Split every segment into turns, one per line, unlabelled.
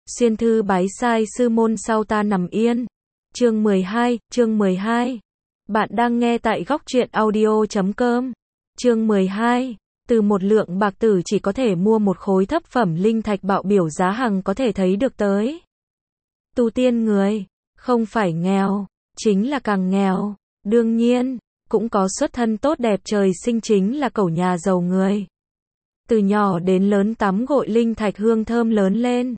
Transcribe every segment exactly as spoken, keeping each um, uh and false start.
Xuyên thư bái sai sư môn sau ta nằm yên. Chương mười hai, chương mười hai. Bạn đang nghe tại góc truyện audio chấm com. Chương mười hai. Từ một lượng bạc tử chỉ có thể mua một khối thấp phẩm linh thạch bạo biểu giá hằng có thể thấy được tới. Tu tiên người, không phải nghèo, chính là càng nghèo. Đương nhiên, cũng có xuất thân tốt đẹp trời sinh chính là cẩu nhà giàu người. Từ nhỏ đến lớn tắm gội linh thạch hương thơm lớn lên.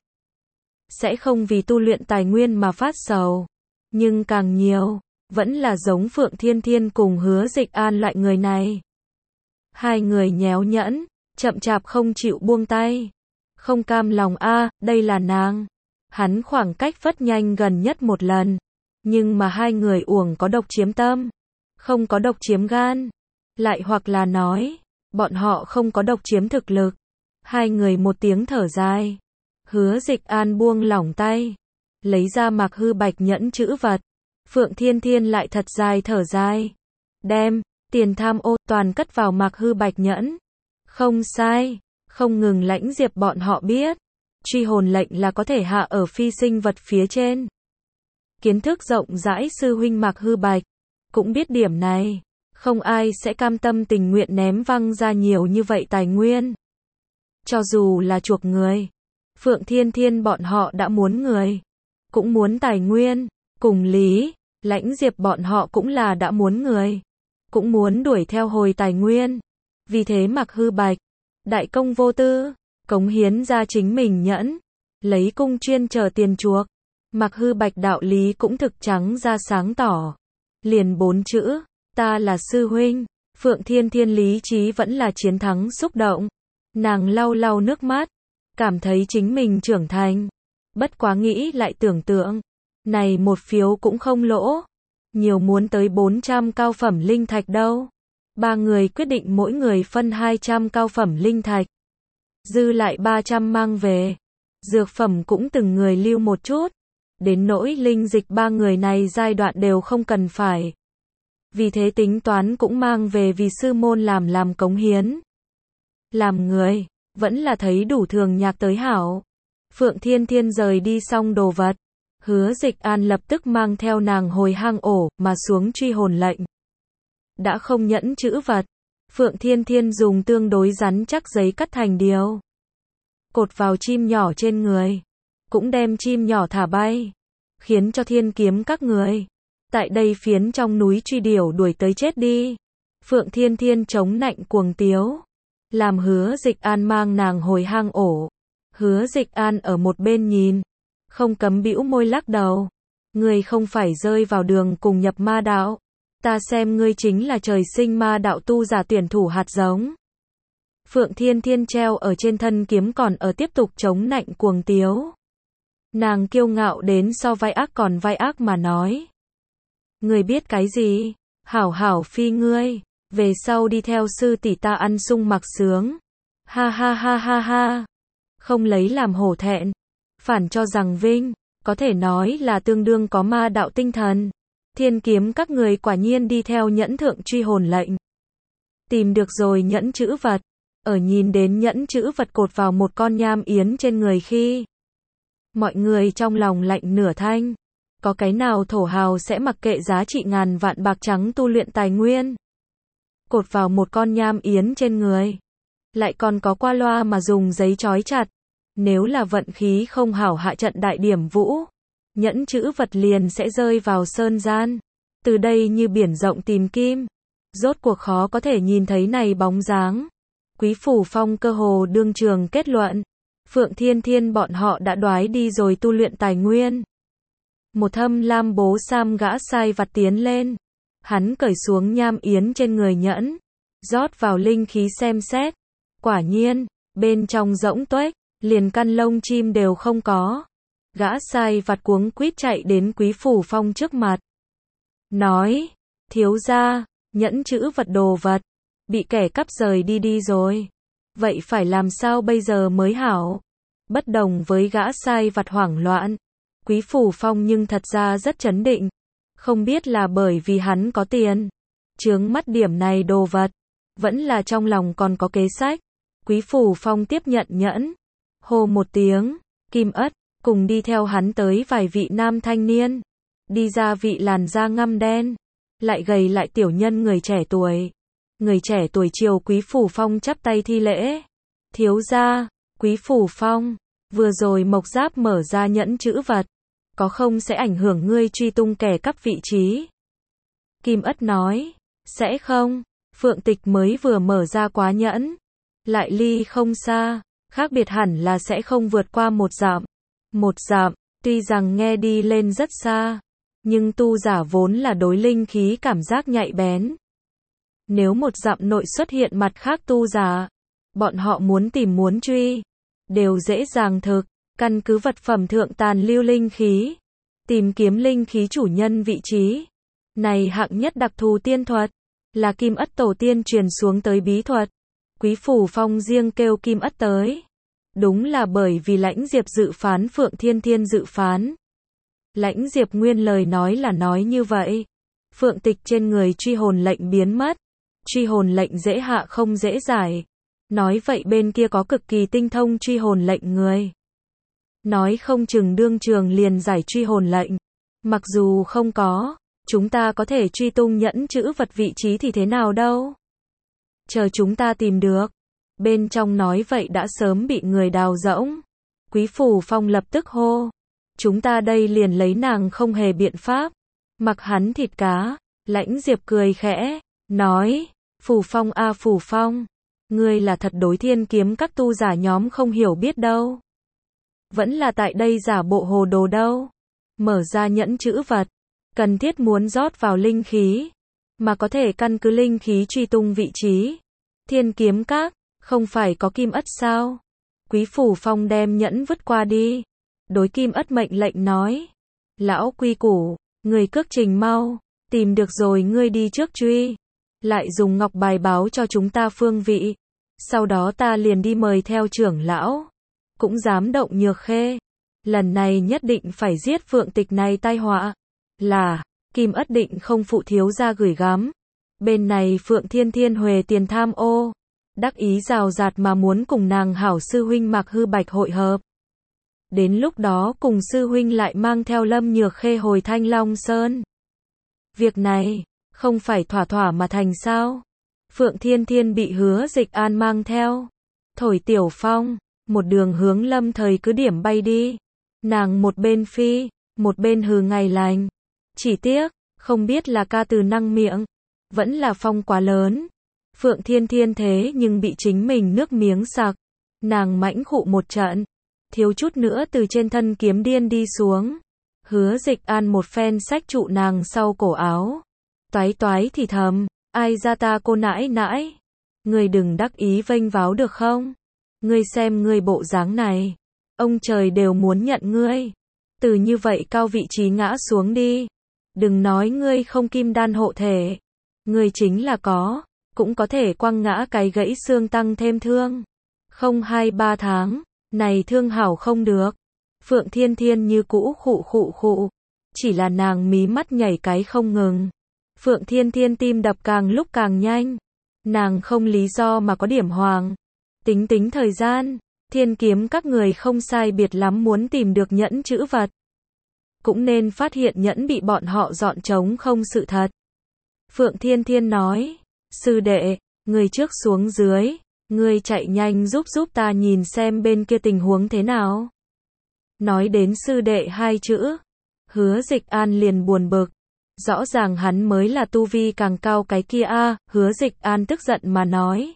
Sẽ không vì tu luyện tài nguyên mà phát sầu. Nhưng càng nhiều, vẫn là giống Phượng Thiên Thiên cùng Hứa Dịch An loại người này. Hai người nhéo nhẫn, chậm chạp không chịu buông tay. Không cam lòng a, à, đây là nàng. Hắn khoảng cách phất nhanh gần nhất một lần. Nhưng mà hai người uổng có độc chiếm tâm. Không có độc chiếm gan. Lại hoặc là nói, bọn họ không có độc chiếm thực lực. Hai người một tiếng thở dài. Hứa Dịch An buông lỏng tay. Lấy ra Mạc Hư Bạch nhẫn chữ vật. Phượng Thiên Thiên lại thật dài thở dài. Đem tiền tham ô toàn cất vào Mạc Hư Bạch nhẫn. Không sai, không ngừng lãnh diệp bọn họ biết. Truy hồn lệnh là có thể hạ ở phi sinh vật phía trên. Kiến thức rộng rãi sư huynh Mạc Hư Bạch cũng biết điểm này. Không ai sẽ cam tâm tình nguyện ném văng ra nhiều như vậy tài nguyên. Cho dù là chuộc người, Phượng Thiên Thiên bọn họ đã muốn người, cũng muốn tài nguyên. Cùng lý, lãnh diệp bọn họ cũng là đã muốn người, cũng muốn đuổi theo hồi tài nguyên. Vì thế Mạc Hư Bạch, đại công vô tư, cống hiến ra chính mình nhẫn, lấy cung chuyên chờ tiền chuộc. Mạc Hư Bạch đạo lý cũng thực trắng ra sáng tỏ. Liền bốn chữ, ta là sư huynh. Phượng Thiên Thiên lý trí vẫn là chiến thắng xúc động. Nàng lau lau nước mắt, cảm thấy chính mình trưởng thành. Bất quá nghĩ lại tưởng tượng, này một phiếu cũng không lỗ. Nhiều muốn tới bốn trăm cao phẩm linh thạch đâu. Ba người quyết định mỗi người phân hai trăm cao phẩm linh thạch. Dư lại ba trăm mang về. Dược phẩm cũng từng người lưu một chút. Đến nỗi linh dịch ba người này giai đoạn đều không cần phải. Vì thế tính toán cũng mang về vì sư môn làm làm cống hiến. Làm người, vẫn là thấy đủ thường nhạc tới hảo. Phượng Thiên Thiên rời đi xong đồ vật. Hứa Dịch An lập tức mang theo nàng hồi hang ổ, mà xuống truy hồn lệnh. Đã không nhẫn chữ vật. Phượng Thiên Thiên dùng tương đối rắn chắc giấy cắt thành điều. Cột vào chim nhỏ trên người. Cũng đem chim nhỏ thả bay. Khiến cho thiên kiếm các người. Tại đây phiến trong núi truy điểu đuổi tới chết đi. Phượng Thiên Thiên chống nạnh cuồng tiếu. Làm Hứa Dịch An mang nàng hồi hang ổ. Hứa Dịch An ở một bên nhìn. Không cấm bĩu môi lắc đầu. Ngươi không phải rơi vào đường cùng nhập ma đạo. Ta xem ngươi chính là trời sinh ma đạo tu giả tuyển thủ hạt giống. Phượng Thiên Thiên treo ở trên thân kiếm còn ở tiếp tục chống nạnh cuồng tiếu. Nàng kiêu ngạo đến so vai ác còn vai ác mà nói. Ngươi biết cái gì? Hảo hảo phi ngươi. Về sau đi theo sư tỷ ta ăn sung mặc sướng. Ha ha ha ha ha. Không lấy làm hổ thẹn. Phản cho rằng vinh, có thể nói là tương đương có ma đạo tinh thần. Thiên kiếm các người quả nhiên đi theo nhẫn thượng truy hồn lệnh. Tìm được rồi nhẫn chữ vật. Ở nhìn đến nhẫn chữ vật cột vào một con nham yến trên người khi. Mọi người trong lòng lạnh nửa thanh. Có cái nào thổ hào sẽ mặc kệ giá trị ngàn vạn bạc trắng tu luyện tài nguyên. Cột vào một con nham yến trên người. Lại còn có qua loa mà dùng giấy trói chặt. Nếu là vận khí không hảo hạ trận đại điểm vũ, nhẫn chữ vật liền sẽ rơi vào sơn gian. Từ đây như biển rộng tìm kim. Rốt cuộc khó có thể nhìn thấy này bóng dáng. Quý Phủ Phong cơ hồ đương trường kết luận. Phượng Thiên Thiên bọn họ đã đoái đi rồi tu luyện tài nguyên. Một thâm lam bố sam gã sai vặt tiến lên. Hắn cởi xuống nham yến trên người nhẫn. Rót vào linh khí xem xét. Quả nhiên, bên trong rỗng tuếch. Liền căn lông chim đều không có. Gã sai vặt cuống quýt chạy đến Quý Phủ Phong trước mặt. Nói, thiếu gia, nhẫn chữ vật đồ vật, bị kẻ cắp rời đi đi rồi. Vậy phải làm sao bây giờ mới hảo? Bất đồng với gã sai vặt hoảng loạn. Quý Phủ Phong nhưng thật ra rất chấn định. Không biết là bởi vì hắn có tiền. Chướng mắt điểm này đồ vật. Vẫn là trong lòng còn có kế sách. Quý Phủ Phong tiếp nhận nhẫn. Hô một tiếng, kim ất, Cùng đi theo hắn tới vài vị nam thanh niên. Đi ra vị làn da ngăm đen, lại gầy lại tiểu nhân người trẻ tuổi. Người trẻ tuổi chiều Quý Phủ Phong chắp tay thi lễ. Thiếu gia, Quý Phủ Phong, vừa rồi Mộc Giáp mở ra nhẫn chữ vật, có không sẽ ảnh hưởng ngươi truy tung kẻ cắp vị trí? Kim Ất nói, sẽ không, Phượng Tịch mới vừa mở ra quá nhẫn, lại ly không xa, khác biệt hẳn là sẽ không vượt qua một dặm. Một dặm, tuy rằng nghe đi lên rất xa, nhưng tu giả vốn là đối linh khí cảm giác nhạy bén. Nếu một dặm nội xuất hiện mặt khác tu giả, bọn họ muốn tìm muốn truy, đều dễ dàng thực, căn cứ vật phẩm thượng tàn lưu linh khí, tìm kiếm linh khí chủ nhân vị trí. Này hạng nhất đặc thù tiên thuật, là Kim Ất tổ tiên truyền xuống tới bí thuật. Quý Phủ Phong riêng kêu Kim Ất tới. Đúng là bởi vì Lãnh Diệp dự phán Phượng Thiên Thiên dự phán. Lãnh Diệp nguyên lời nói là nói như vậy. Phượng Tịch trên người truy hồn lệnh biến mất. Truy hồn lệnh dễ hạ không dễ giải. Nói vậy bên kia có cực kỳ tinh thông truy hồn lệnh người. Nói không chừng đương trường liền giải truy hồn lệnh. Mặc dù không có, chúng ta có thể truy tung nhẫn chữ vật vị trí thì thế nào đâu. Chờ chúng ta tìm được. Bên trong nói vậy đã sớm bị người đào rỗng. Quý Phủ Phong lập tức hô. Chúng ta đây liền lấy nàng không hề biện pháp. Mặc hắn thịt cá. Lãnh Diệp cười khẽ. Nói. Phủ Phong a à Phủ Phong. Ngươi là thật đối thiên kiếm các tu giả nhóm không hiểu biết đâu. Vẫn là tại đây giả bộ hồ đồ đâu. Mở ra nhẫn chữ vật. Cần thiết muốn rót vào linh khí. Mà có thể căn cứ linh khí truy tung vị trí. Thiên kiếm các. Không phải có Kim Ất sao? Quý Phủ Phong đem nhẫn vứt qua đi. Đối Kim Ất mệnh lệnh nói. Lão quy củ, người cước trình mau. Tìm được rồi ngươi đi trước truy. Lại dùng ngọc bài báo cho chúng ta phương vị. Sau đó ta liền đi mời theo trưởng lão. Cũng dám động Nhược Khê. Lần này nhất định phải giết Phượng Tịch này tai họa. Là, Kim Ất định không phụ thiếu gia gửi gắm. Bên này Phượng Thiên Thiên huề tiền tham ô. Đắc ý rào rạt mà muốn cùng nàng hảo sư huynh Mạc Hư Bạch hội hợp. Đến lúc đó cùng sư huynh lại mang theo Lâm Nhược Khê hồi Thanh Long Sơn. Việc này, không phải thỏa thỏa mà thành sao? Phượng Thiên Thiên bị Hứa Dịch An mang theo. Thổi tiểu phong, một đường hướng Lâm Thời cứ điểm bay đi. Nàng một bên phi, một bên hừ ngày lành. Chỉ tiếc, không biết là ca từ năng miệng, vẫn là phong quá lớn. Phượng Thiên Thiên thế nhưng bị chính mình nước miếng sặc. Nàng mãnh khụ một trận. Thiếu chút nữa từ trên thân kiếm điên đi xuống. Hứa Dịch An một phen xách trụ nàng sau cổ áo. Toái toái thì thầm. Ai ra ta cô nãi nãi. Ngươi đừng đắc ý vênh váo được không? Ngươi xem ngươi bộ dáng này. Ông trời đều muốn nhận ngươi. Từ như vậy cao vị trí ngã xuống đi. Đừng nói ngươi không kim đan hộ thể. Ngươi chính là có. Cũng có thể quăng ngã cái gãy xương tăng thêm thương. Không hai ba tháng, này thương hảo không được. Phượng Thiên Thiên như cũ khụ khụ khụ. Chỉ là nàng mí mắt nhảy cái không ngừng. Phượng Thiên Thiên tim đập càng lúc càng nhanh. Nàng không lý do mà có điểm hoàng. Tính tính thời gian, thiên kiếm các người không sai biệt lắm muốn tìm được nhẫn chữ vật. Cũng nên phát hiện nhẫn bị bọn họ dọn trống không sự thật. Phượng Thiên Thiên nói. Sư đệ, người trước xuống dưới, người chạy nhanh giúp giúp ta nhìn xem bên kia tình huống thế nào. Nói đến sư đệ hai chữ, Hứa Dịch An liền buồn bực. Rõ ràng hắn mới là tu vi càng cao cái kia a, à, Hứa Dịch An tức giận mà nói.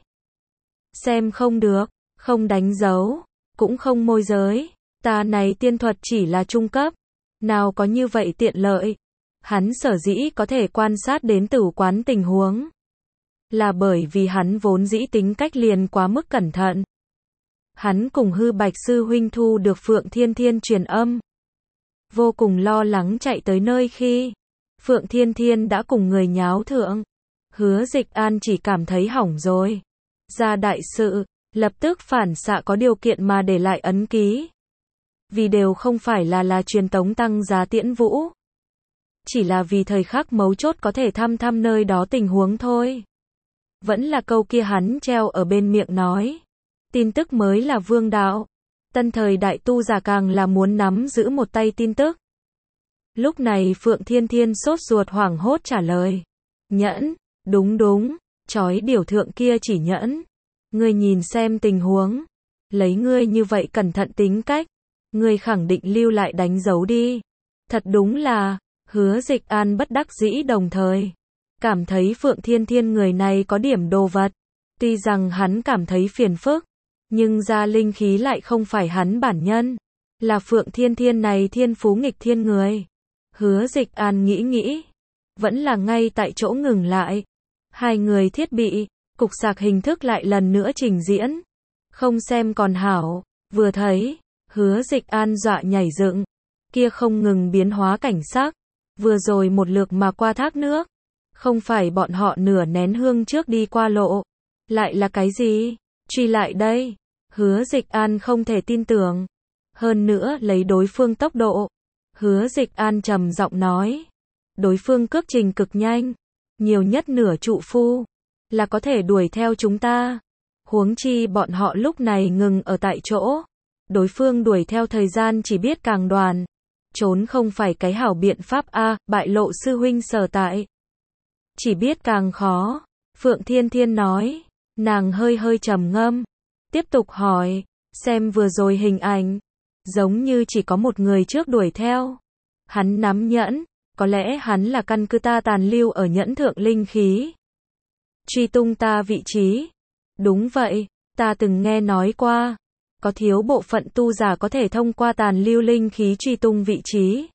Xem không được, không đánh dấu, cũng không môi giới, ta này tiên thuật chỉ là trung cấp, nào có như vậy tiện lợi. Hắn sở dĩ có thể quan sát đến tử quán tình huống. Là bởi vì hắn vốn dĩ tính cách liền quá mức cẩn thận. Hắn cùng Hư Bạch sư huynh thu được Phượng Thiên Thiên truyền âm. Vô cùng lo lắng chạy tới nơi khi Phượng Thiên Thiên đã cùng người nháo thượng. Hứa Dịch An chỉ cảm thấy hỏng rồi. Ra đại sự, lập tức phản xạ có điều kiện mà để lại ấn ký. Vì đều không phải là là truyền tống tăng giá Tiễn Vũ. Chỉ là vì thời khắc mấu chốt có thể thăm thăm nơi đó tình huống thôi. Vẫn là câu kia hắn treo ở bên miệng nói. Tin tức mới là vương đạo. Tân thời đại tu giả càng là muốn nắm giữ một tay tin tức. Lúc này Phượng Thiên Thiên sốt ruột hoảng hốt trả lời. Nhẫn, đúng đúng, chói điều thượng kia chỉ nhẫn. Ngươi nhìn xem tình huống. Lấy ngươi như vậy cẩn thận tính cách. Ngươi khẳng định lưu lại đánh dấu đi. Thật đúng là, Hứa Dịch An bất đắc dĩ đồng thời. Cảm thấy Phượng Thiên Thiên người này có điểm đồ vật. Tuy rằng hắn cảm thấy phiền phức. Nhưng ra linh khí lại không phải hắn bản nhân. Là Phượng Thiên Thiên này thiên phú nghịch thiên người. Hứa Dịch An nghĩ nghĩ. Vẫn là ngay tại chỗ ngừng lại. Hai người thiết bị, cục sạc hình thức lại lần nữa trình diễn. Không xem còn hảo. Vừa thấy, Hứa Dịch An dọa nhảy dựng. Kia không ngừng biến hóa cảnh sắc. Vừa rồi một lượt mà qua thác nước. Không phải bọn họ nửa nén hương trước đi qua lộ. Lại là cái gì? Truy lại đây. Hứa Dịch An không thể tin tưởng. Hơn nữa lấy đối phương tốc độ. Hứa Dịch An trầm giọng nói. Đối phương cước trình cực nhanh. Nhiều nhất nửa trụ phu. Là có thể đuổi theo chúng ta. Huống chi bọn họ lúc này ngừng ở tại chỗ. Đối phương đuổi theo thời gian chỉ biết càng đoàn. Trốn không phải cái hảo biện pháp a, bại lộ sư huynh sở tại. Chỉ biết càng khó. Phượng Thiên Thiên nói. Nàng hơi hơi trầm ngâm. Tiếp tục hỏi. Xem vừa rồi hình ảnh. Giống như chỉ có một người trước đuổi theo. Hắn nắm nhẫn. Có lẽ hắn là căn cứ ta tàn lưu ở nhẫn thượng linh khí. Truy tung ta vị trí. Đúng vậy. Ta từng nghe nói qua. Có thiếu bộ phận tu giả có thể thông qua tàn lưu linh khí truy tung vị trí.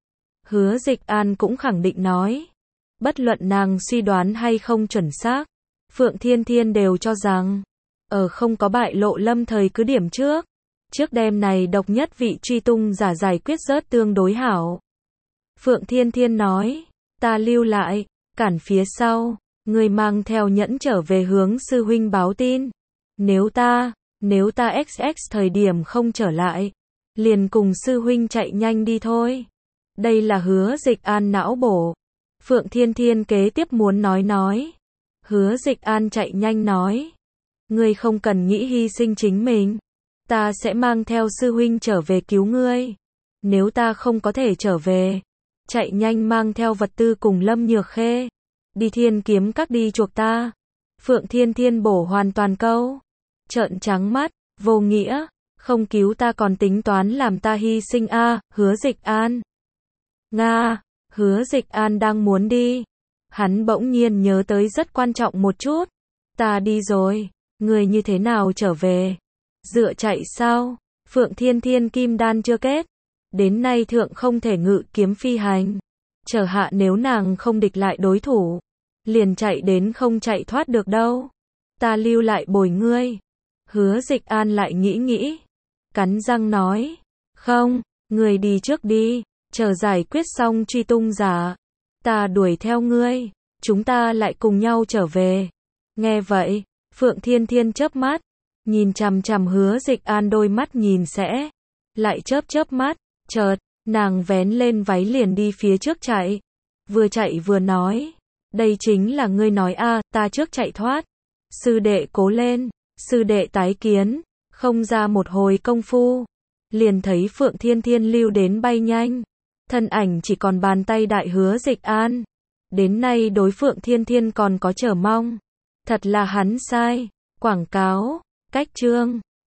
Hứa Dịch An cũng khẳng định nói. Bất luận nàng suy đoán hay không chuẩn xác. Phượng Thiên Thiên đều cho rằng. Ở không có bại lộ lâm thời cứ điểm trước. Trước đêm này độc nhất vị truy tung giả giải quyết rớt tương đối hảo. Phượng Thiên Thiên nói. Ta lưu lại. Cản phía sau. Người mang theo nhẫn trở về hướng sư huynh báo tin. Nếu ta. Nếu ta xx thời điểm không trở lại. Liền cùng sư huynh chạy nhanh đi thôi. Đây là Hứa Dịch An não bổ. Phượng Thiên Thiên kế tiếp muốn nói nói. Hứa Dịch An chạy nhanh nói. Ngươi không cần nghĩ hy sinh chính mình. Ta sẽ mang theo sư huynh trở về cứu ngươi. Nếu ta không có thể trở về. Chạy nhanh mang theo vật tư cùng Lâm Nhược Khê. Đi Thiên Kiếm Các đi chuộc ta. Phượng Thiên Thiên bổ hoàn toàn câu. Trợn trắng mắt, vô nghĩa. Không cứu ta còn tính toán làm ta hy sinh a. À, Hứa Dịch An. Nga. Hứa Dịch An đang muốn đi. Hắn bỗng nhiên nhớ tới rất quan trọng một chút. Ta đi rồi. Người như thế nào trở về? Dựa chạy sao? Phượng Thiên Thiên kim đan chưa kết. Đến nay thượng không thể ngự kiếm phi hành. Chờ hạ nếu nàng không địch lại đối thủ. Liền chạy đến không chạy thoát được đâu. Ta lưu lại bồi ngươi. Hứa Dịch An lại nghĩ nghĩ. Cắn răng nói. Không, ngươi đi trước đi. Chờ giải quyết xong truy tung giả. Ta đuổi theo ngươi. Chúng ta lại cùng nhau trở về. Nghe vậy. Phượng Thiên Thiên chớp mắt. Nhìn chằm chằm Hứa Dịch An đôi mắt nhìn sẽ. Lại chớp chớp mắt. Chợt, nàng vén lên váy liền đi phía trước chạy. Vừa chạy vừa nói. Đây chính là ngươi nói a, à, ta trước chạy thoát. Sư đệ cố lên. Sư đệ tái kiến. Không ra một hồi công phu. Liền thấy Phượng Thiên Thiên lưu đến bay nhanh. Thân ảnh chỉ còn bàn tay đại Hứa Dịch An. Đến nay đối Phượng Thiên Thiên còn có chờ mong. Thật là hắn sai. Quảng cáo. Cách chương.